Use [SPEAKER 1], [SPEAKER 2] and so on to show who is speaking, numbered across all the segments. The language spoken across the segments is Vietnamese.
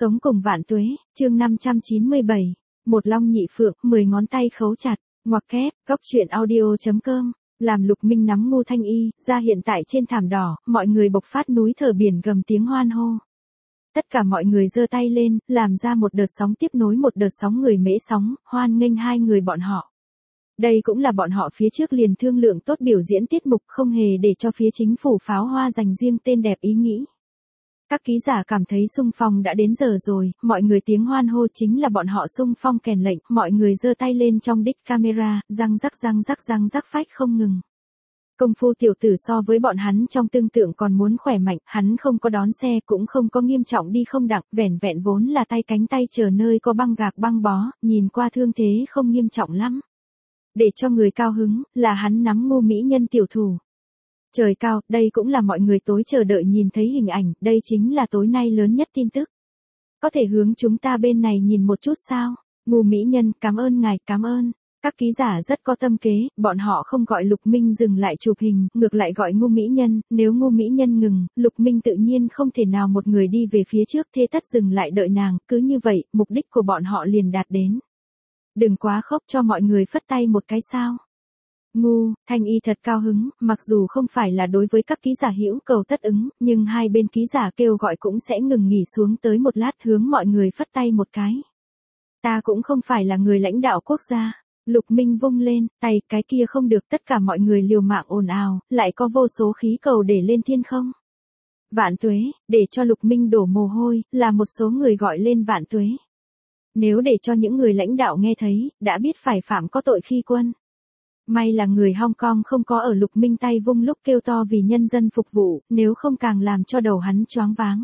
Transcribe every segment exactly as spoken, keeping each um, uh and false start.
[SPEAKER 1] Sống cùng vạn tuế, chương năm trăm chín mươi bảy. Một long nhị phượng, mười ngón tay khấu chặt, ngoặc kép, góc truyện audio.com. Làm Lục Minh nắm Ngô Thanh Y, ra hiện tại trên thảm đỏ, mọi người bộc phát núi thở biển gầm tiếng hoan hô. Tất cả mọi người giơ tay lên, làm ra một đợt sóng tiếp nối một đợt sóng người mễ sóng, hoan nghênh hai người bọn họ. Đây cũng là bọn họ phía trước liền thương lượng tốt biểu diễn tiết mục, không hề để cho phía chính phủ pháo hoa dành riêng tên đẹp ý nghĩ. Các ký giả cảm thấy xung phong đã đến giờ rồi, mọi người tiếng hoan hô chính là bọn họ xung phong kèn lệnh, mọi người giơ tay lên trong đích camera, răng rắc răng rắc răng rắc phách không ngừng. Công phu tiểu tử so với bọn hắn trong tương tượng còn muốn khỏe mạnh, hắn không có đón xe cũng không có nghiêm trọng đi không đặng, vẻn vẹn vốn là tay cánh tay chờ nơi có băng gạc băng bó, nhìn qua thương thế không nghiêm trọng lắm. Để cho người cao hứng, là hắn nắm Ngô mỹ nhân tiểu thủ. Trời cao, đây cũng là mọi người tối chờ đợi nhìn thấy hình ảnh, đây chính là tối nay lớn nhất tin tức. Có thể hướng chúng ta bên này nhìn một chút sao? Ngô mỹ nhân, cảm ơn ngài, cảm ơn. Các ký giả rất có tâm kế, bọn họ không gọi Lục Minh dừng lại chụp hình, ngược lại gọi Ngô mỹ nhân, nếu Ngô mỹ nhân ngừng, Lục Minh tự nhiên không thể nào một người đi về phía trước thế tất dừng lại đợi nàng, cứ như vậy, mục đích của bọn họ liền đạt đến. Đừng quá khóc cho mọi người phất tay một cái sao. Ngô Thanh Y thật cao hứng, mặc dù không phải là đối với các ký giả hữu cầu tất ứng, nhưng hai bên ký giả kêu gọi cũng sẽ ngừng nghỉ xuống tới một lát hướng mọi người phất tay một cái. Ta cũng không phải là người lãnh đạo quốc gia. Lục Minh vung lên, tay, cái kia không được, tất cả mọi người liều mạng ồn ào, lại có vô số khí cầu để lên thiên không. Vạn tuế, để cho Lục Minh đổ mồ hôi, là một số người gọi lên vạn tuế. Nếu để cho những người lãnh đạo nghe thấy, đã biết phải phạm có tội khi quân. May là người Hong Kong không có ở Lục Minh tay vung lúc kêu to vì nhân dân phục vụ, nếu không càng làm cho đầu hắn choáng váng.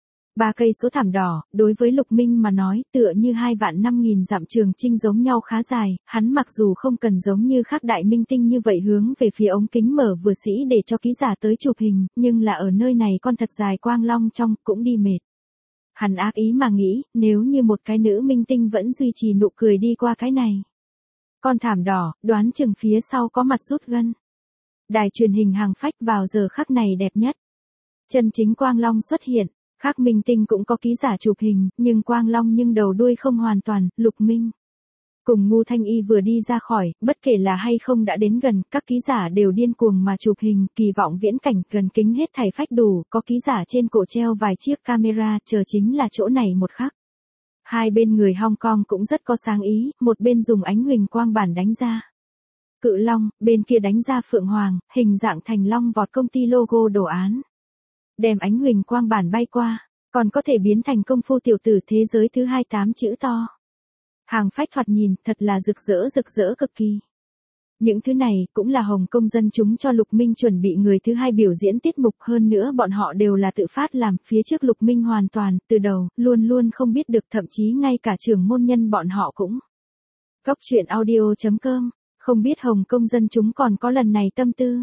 [SPEAKER 1] Ba cây số thảm đỏ, đối với Lục Minh mà nói, tựa như hai vạn năm nghìn dặm trường chinh giống nhau khá dài, hắn mặc dù không cần giống như khác đại minh tinh như vậy hướng về phía ống kính mở vừa sĩ để cho ký giả tới chụp hình, nhưng là ở nơi này con thật dài quang long trong, cũng đi mệt. Hắn ác ý mà nghĩ, nếu như một cái nữ minh tinh vẫn duy trì nụ cười đi qua cái này. Con thảm đỏ, đoán chừng phía sau có mặt rút gân. Đài truyền hình hàng phách vào giờ khắc này đẹp nhất. Chân chính quang long xuất hiện. Khác minh tinh cũng có ký giả chụp hình, nhưng quang long nhưng đầu đuôi không hoàn toàn, Lục Minh. Cùng Ngô Thanh Y vừa đi ra khỏi, bất kể là hay không đã đến gần, các ký giả đều điên cuồng mà chụp hình, kỳ vọng viễn cảnh gần kính hết thảy phách đủ, có ký giả trên cổ treo vài chiếc camera, chờ chính là chỗ này một khắc. Hai bên người Hong Kong cũng rất có sáng ý, một bên dùng ánh huỳnh quang bản đánh ra cự long, bên kia đánh ra phượng hoàng, hình dạng thành long vọt công ty logo đồ án. Đem ánh huỳnh quang bản bay qua, còn có thể biến thành công phu tiểu tử thế giới thứ hai mươi tám chữ to. Hàng phách thoạt nhìn thật là rực rỡ rực rỡ cực kỳ. Những thứ này cũng là Hồng Kông dân chúng cho Lục Minh chuẩn bị người thứ hai biểu diễn tiết mục, hơn nữa bọn họ đều là tự phát làm, phía trước Lục Minh hoàn toàn, từ đầu, luôn luôn không biết được, thậm chí ngay cả trưởng môn nhân bọn họ cũng. Góc truyện audio.com, không biết Hồng Kông dân chúng còn có lần này tâm tư.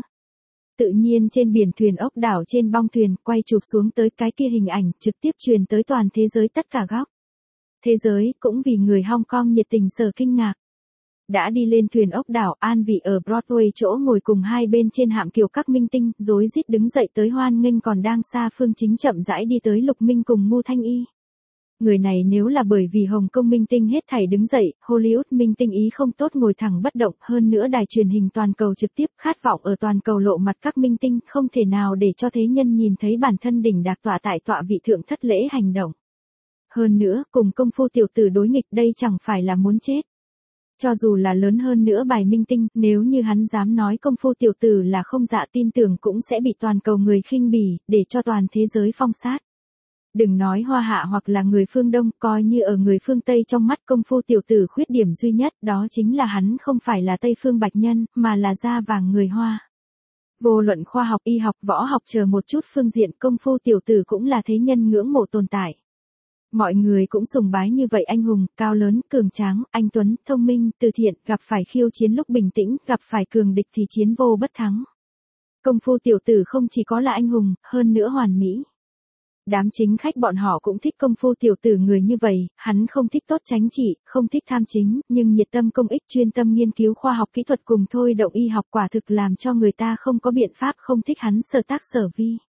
[SPEAKER 1] Tự nhiên trên biển thuyền ốc đảo trên bong thuyền, quay chụp xuống tới cái kia hình ảnh, trực tiếp truyền tới toàn thế giới tất cả góc. Thế giới, cũng vì người Hong Kong nhiệt tình sở kinh ngạc. Đã đi lên thuyền ốc đảo, an vị ở Broadway chỗ ngồi cùng hai bên trên hạm kiều các minh tinh, rối rít đứng dậy tới hoan nghênh còn đang xa phương chính chậm rãi đi tới Lục Minh cùng Ngô Thanh Y. Người này nếu là bởi vì Hồng Kông minh tinh hết thảy đứng dậy, Hollywood minh tinh ý không tốt ngồi thẳng bất động, hơn nữa đài truyền hình toàn cầu trực tiếp khát vọng ở toàn cầu lộ mặt các minh tinh, không thể nào để cho thế nhân nhìn thấy bản thân đỉnh đạt tọa tại tọa vị thượng thất lễ hành động. Hơn nữa, cùng công phu tiểu tử đối nghịch đây chẳng phải là muốn chết. Cho dù là lớn hơn nữa bài minh tinh, nếu như hắn dám nói công phu tiểu tử là không dạ tin tưởng cũng sẽ bị toàn cầu người khinh bỉ, để cho toàn thế giới phong sát. Đừng nói Hoa Hạ hoặc là người phương Đông, coi như ở người phương Tây trong mắt công phu tiểu tử khuyết điểm duy nhất, đó chính là hắn không phải là Tây phương bạch nhân, mà là da vàng người Hoa. Vô luận khoa học, y học, võ học chờ một chút phương diện, công phu tiểu tử cũng là thế nhân ngưỡng mộ tồn tại. Mọi người cũng sùng bái như vậy anh hùng, cao lớn, cường tráng, anh tuấn, thông minh, từ thiện, gặp phải khiêu chiến lúc bình tĩnh, gặp phải cường địch thì chiến vô bất thắng. Công phu tiểu tử không chỉ có là anh hùng, hơn nữa hoàn mỹ. Đám chính khách bọn họ cũng thích công phu tiểu tử người như vậy, hắn không thích tốt chánh trị, không thích tham chính, nhưng nhiệt tâm công ích chuyên tâm nghiên cứu khoa học kỹ thuật cùng thôi động y học quả thực làm cho người ta không có biện pháp không thích hắn sở tác sở vi.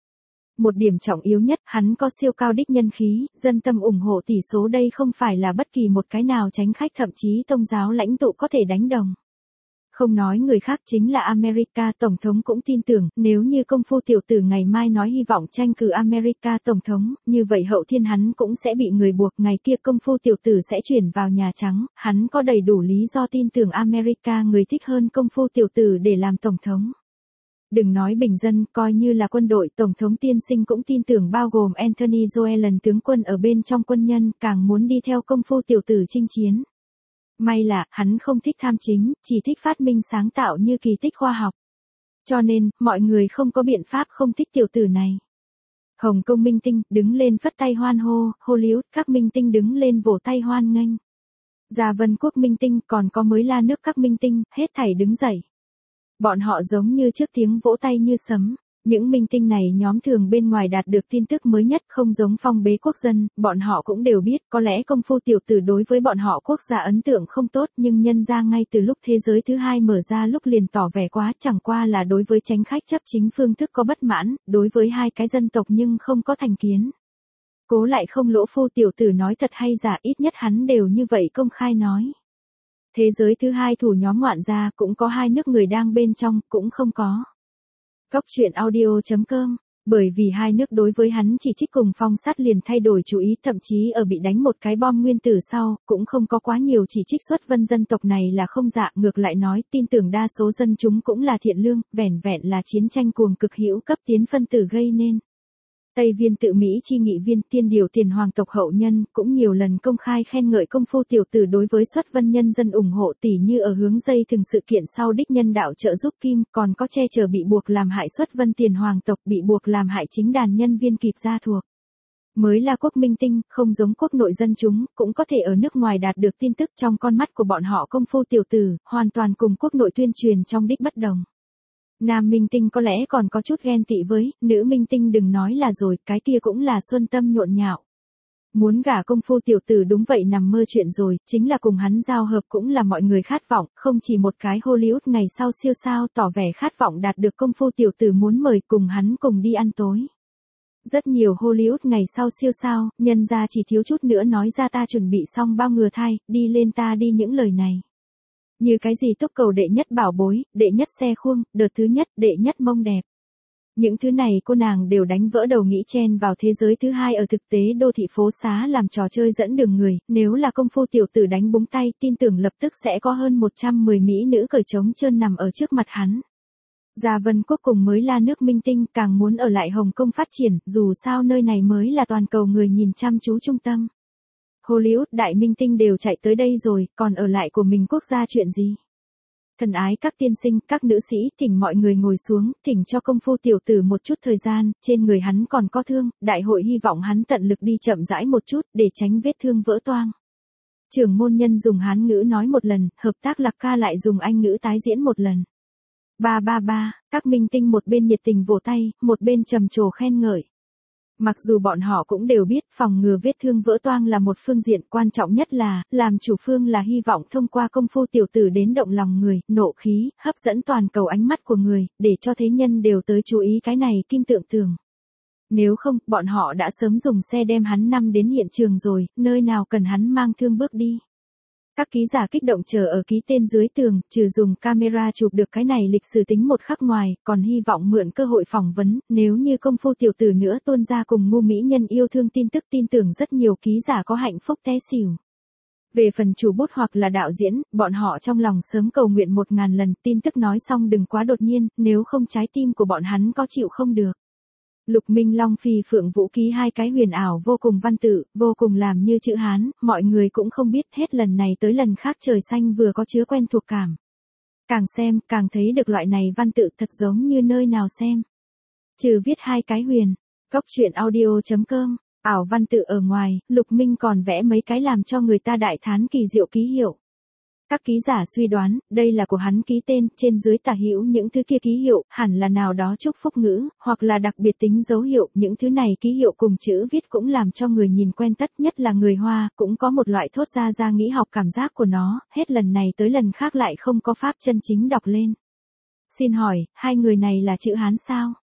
[SPEAKER 1] Một điểm trọng yếu nhất, hắn có siêu cao đích nhân khí, dân tâm ủng hộ tỷ số đây không phải là bất kỳ một cái nào tránh khách thậm chí tôn giáo lãnh tụ có thể đánh đồng. Không nói người khác chính là America Tổng thống cũng tin tưởng, nếu như công phu tiểu tử ngày mai nói hy vọng tranh cử America Tổng thống, như vậy hậu thiên hắn cũng sẽ bị người buộc, ngày kia công phu tiểu tử sẽ chuyển vào Nhà Trắng, hắn có đầy đủ lý do tin tưởng America người thích hơn công phu tiểu tử để làm Tổng thống. Đừng nói bình dân, coi như là quân đội, Tổng thống tiên sinh cũng tin tưởng bao gồm Anthony Joellen tướng quân ở bên trong quân nhân, càng muốn đi theo công phu tiểu tử chinh chiến. May là, hắn không thích tham chính, chỉ thích phát minh sáng tạo như kỳ tích khoa học. Cho nên, mọi người không có biện pháp không thích tiểu tử này. Hồng Kông minh tinh, đứng lên phất tay hoan hô, Hollywood, các minh tinh đứng lên vỗ tay hoan nghênh. Gia Vân Quốc minh tinh, còn có mới La nước các minh tinh, hết thảy đứng dậy. Bọn họ giống như trước tiếng vỗ tay như sấm. Những minh tinh này nhóm thường bên ngoài đạt được tin tức mới nhất, không giống phong bế quốc dân, bọn họ cũng đều biết, có lẽ công phu tiểu tử đối với bọn họ quốc gia ấn tượng không tốt, nhưng nhân ra ngay từ lúc thế giới thứ hai mở ra lúc liền tỏ vẻ quá, chẳng qua là đối với tránh khách chấp chính phương thức có bất mãn, đối với hai cái dân tộc nhưng không có thành kiến. Cố lại không lỗ phu tiểu tử nói thật hay giả, ít nhất hắn đều như vậy công khai nói. Thế giới thứ hai thủ nhóm ngoạn gia cũng có hai nước người đang bên trong, cũng không có. Góc truyện audio chấm com, bởi vì hai nước đối với hắn chỉ trích cùng phong sát liền thay đổi chú ý, thậm chí ở bị đánh một cái bom nguyên tử sau, cũng không có quá nhiều chỉ trích xuất vân dân tộc này là không dạ, ngược lại nói, tin tưởng đa số dân chúng cũng là thiện lương, vẻn vẹn là chiến tranh cuồng cực hữu cấp tiến phân tử gây nên. Tây Viên tự Mỹ chi nghị viên tiên điều tiền hoàng tộc hậu nhân, cũng nhiều lần công khai khen ngợi công phu tiểu tử đối với xuất vân nhân dân ủng hộ tỷ như ở hướng dây từng sự kiện sau đích nhân đạo trợ giúp Kim, còn có che chở bị buộc làm hại xuất vân tiền hoàng tộc bị buộc làm hại chính đàn nhân viên kịp gia thuộc. Mới là quốc minh tinh, không giống quốc nội dân chúng, cũng có thể ở nước ngoài đạt được tin tức trong con mắt của bọn họ công phu tiểu tử, hoàn toàn cùng quốc nội tuyên truyền trong đích bất đồng. Nam minh tinh có lẽ còn có chút ghen tị với, nữ minh tinh đừng nói là rồi, cái kia cũng là xuân tâm nhộn nhạo. Muốn gả công phu tiểu tử đúng vậy nằm mơ chuyện rồi, chính là cùng hắn giao hợp cũng là mọi người khát vọng, không chỉ một cái Hollywood ngày sau siêu sao tỏ vẻ khát vọng đạt được công phu tiểu tử muốn mời cùng hắn cùng đi ăn tối. Rất nhiều Hollywood ngày sau siêu sao, nhân ra chỉ thiếu chút nữa nói ra ta chuẩn bị xong bao ngừa thai, đi lên ta đi những lời này. Như cái gì túc cầu đệ nhất bảo bối, đệ nhất xe khuông, đợt thứ nhất, đệ nhất mông đẹp. Những thứ này cô nàng đều đánh vỡ đầu nghĩ chen vào thế giới thứ hai ở thực tế đô thị phố xá làm trò chơi dẫn đường người, nếu là công phu tiểu tử đánh búng tay tin tưởng lập tức sẽ có hơn một trăm mười mỹ nữ cởi trống trơn nằm ở trước mặt hắn. Gia Vân Quốc cùng mới La nước minh tinh càng muốn ở lại Hồng Kông phát triển, dù sao nơi này mới là toàn cầu người nhìn chăm chú trung tâm. Hollywood đại minh tinh đều chạy tới đây rồi, còn ở lại của mình quốc gia chuyện gì? Thân ái các tiên sinh, các nữ sĩ, thỉnh mọi người ngồi xuống, thỉnh cho công phu tiểu tử một chút thời gian, trên người hắn còn có thương, đại hội hy vọng hắn tận lực đi chậm rãi một chút, để tránh vết thương vỡ toang. Trưởng môn nhân dùng Hán ngữ nói một lần, hợp tác Lạc Ca lại dùng Anh ngữ tái diễn một lần. Ba ba ba, các minh tinh một bên nhiệt tình vỗ tay, một bên trầm trồ khen ngợi. Mặc dù bọn họ cũng đều biết phòng ngừa vết thương vỡ toang là một phương diện, quan trọng nhất là, làm chủ phương là hy vọng thông qua công phu tiểu tử đến động lòng người, nộ khí, hấp dẫn toàn cầu ánh mắt của người, để cho thế nhân đều tới chú ý cái này kim tượng tường. Nếu không, bọn họ đã sớm dùng xe đem hắn năm đến hiện trường rồi, nơi nào cần hắn mang thương bước đi. Các ký giả kích động chờ ở ký tên dưới tường, trừ dùng camera chụp được cái này lịch sử tính một khắc ngoài, còn hy vọng mượn cơ hội phỏng vấn, nếu như công phu tiểu tử nữa tuôn ra cùng ngu mỹ nhân yêu thương tin tức tin tưởng rất nhiều ký giả có hạnh phúc té xỉu. Về phần chủ bút hoặc là đạo diễn, bọn họ trong lòng sớm cầu nguyện một ngàn lần, tin tức nói xong đừng quá đột nhiên, nếu không trái tim của bọn hắn có chịu không được. Lục Minh Long Phi Phượng Vũ ký hai cái huyền ảo vô cùng văn tự, vô cùng làm như chữ Hán, mọi người cũng không biết hết lần này tới lần khác trời xanh vừa có chứa quen thuộc cảm. Càng xem, càng thấy được loại này văn tự thật giống như nơi nào xem. Trừ viết hai cái huyền, góc truyện audio chấm com, ảo văn tự ở ngoài, Lục Minh còn vẽ mấy cái làm cho người ta đại thán kỳ diệu ký hiệu. Các ký giả suy đoán, đây là của hắn ký tên, trên dưới tả hữu những thứ kia ký hiệu, hẳn là nào đó chúc phúc ngữ, hoặc là đặc biệt tính dấu hiệu, những thứ này ký hiệu cùng chữ viết cũng làm cho người nhìn quen tất, nhất là người Hoa, cũng có một loại thốt ra ra nghĩ học cảm giác của nó, hết lần này tới lần khác lại không có pháp chân chính đọc lên. Xin hỏi, hai người này là chữ Hán sao?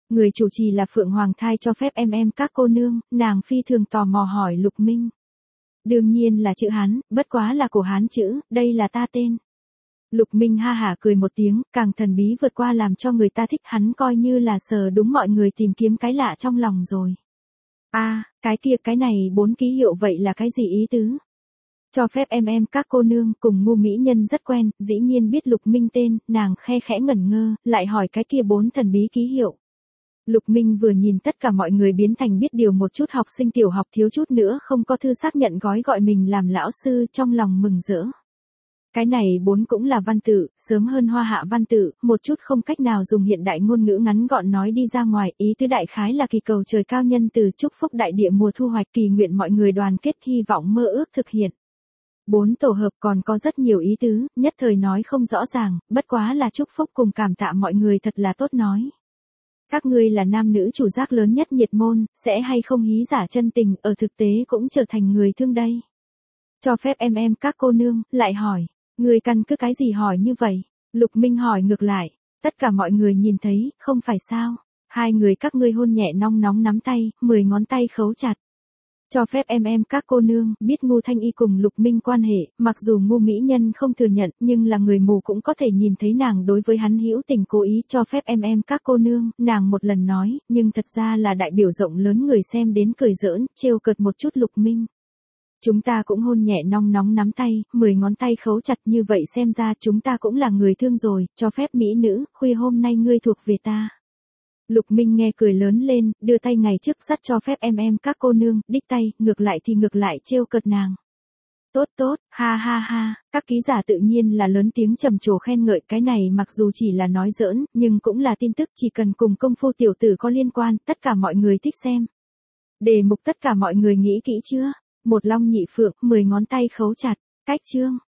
[SPEAKER 1] Người chủ trì là Phượng Hoàng Thai cho phép em em các cô nương, nàng phi thường tò mò hỏi Lục Minh. Đương nhiên là chữ Hán, bất quá là cổ Hán chữ, đây là ta tên. Lục Minh ha hả cười một tiếng, càng thần bí vượt qua làm cho người ta thích, hắn coi như là sờ đúng mọi người tìm kiếm cái lạ trong lòng rồi. A, à, cái kia cái này bốn ký hiệu vậy là cái gì ý tứ? Cho phép em em các cô nương cùng ngu mỹ nhân rất quen, dĩ nhiên biết Lục Minh tên, nàng khe khẽ ngẩn ngơ, lại hỏi cái kia bốn thần bí ký hiệu. Lục Minh vừa nhìn tất cả mọi người biến thành biết điều một chút học sinh tiểu học thiếu chút nữa không có thư xác nhận gói gọi mình làm lão sư, trong lòng mừng rỡ. Cái này bốn cũng là văn tự, sớm hơn Hoa Hạ văn tự, một chút không cách nào dùng hiện đại ngôn ngữ ngắn gọn nói đi ra ngoài, ý tứ đại khái là kỳ cầu trời cao nhân từ chúc phúc đại địa mùa thu hoạch, kỳ nguyện mọi người đoàn kết hy vọng mơ ước thực hiện. Bốn tổ hợp còn có rất nhiều ý tứ, nhất thời nói không rõ ràng, bất quá là chúc phúc cùng cảm tạ mọi người thật là tốt nói. Các ngươi là nam nữ chủ giác lớn nhất nhiệt môn, sẽ hay không hí giả chân tình, ở thực tế cũng trở thành người thương đây. Cho phép em em các cô nương, lại hỏi, người căn cứ cái gì hỏi như vậy? Lục Minh hỏi ngược lại, tất cả mọi người nhìn thấy, không phải sao? Hai người các ngươi hôn nhẹ nong nóng nắm tay, mười ngón tay khấu chặt. Cho phép em em các cô nương, biết Ngô Thanh Y cùng Lục Minh quan hệ, mặc dù Ngô mỹ nhân không thừa nhận, nhưng là người mù cũng có thể nhìn thấy nàng đối với hắn hữu tình cố ý. Cho phép em em các cô nương, nàng một lần nói, nhưng thật ra là đại biểu rộng lớn người xem đến cười giỡn, trêu cợt một chút Lục Minh. Chúng ta cũng hôn nhẹ nong nóng nắm tay, mười ngón tay khấu chặt, như vậy xem ra chúng ta cũng là người thương rồi, cho phép mỹ nữ, khuya hôm nay ngươi thuộc về ta. Lục Minh nghe cười lớn lên, đưa tay ngày trước dắt cho phép em em các cô nương, đích tay, ngược lại thì ngược lại trêu cợt nàng. Tốt tốt, ha ha ha, các ký giả tự nhiên là lớn tiếng trầm trồ khen ngợi, cái này mặc dù chỉ là nói giỡn, nhưng cũng là tin tức, chỉ cần cùng công phu tiểu tử có liên quan, tất cả mọi người thích xem. Đề mục tất cả mọi người nghĩ kỹ chưa? Một long nhị phượng, mười ngón tay khấu chặt, cách chương.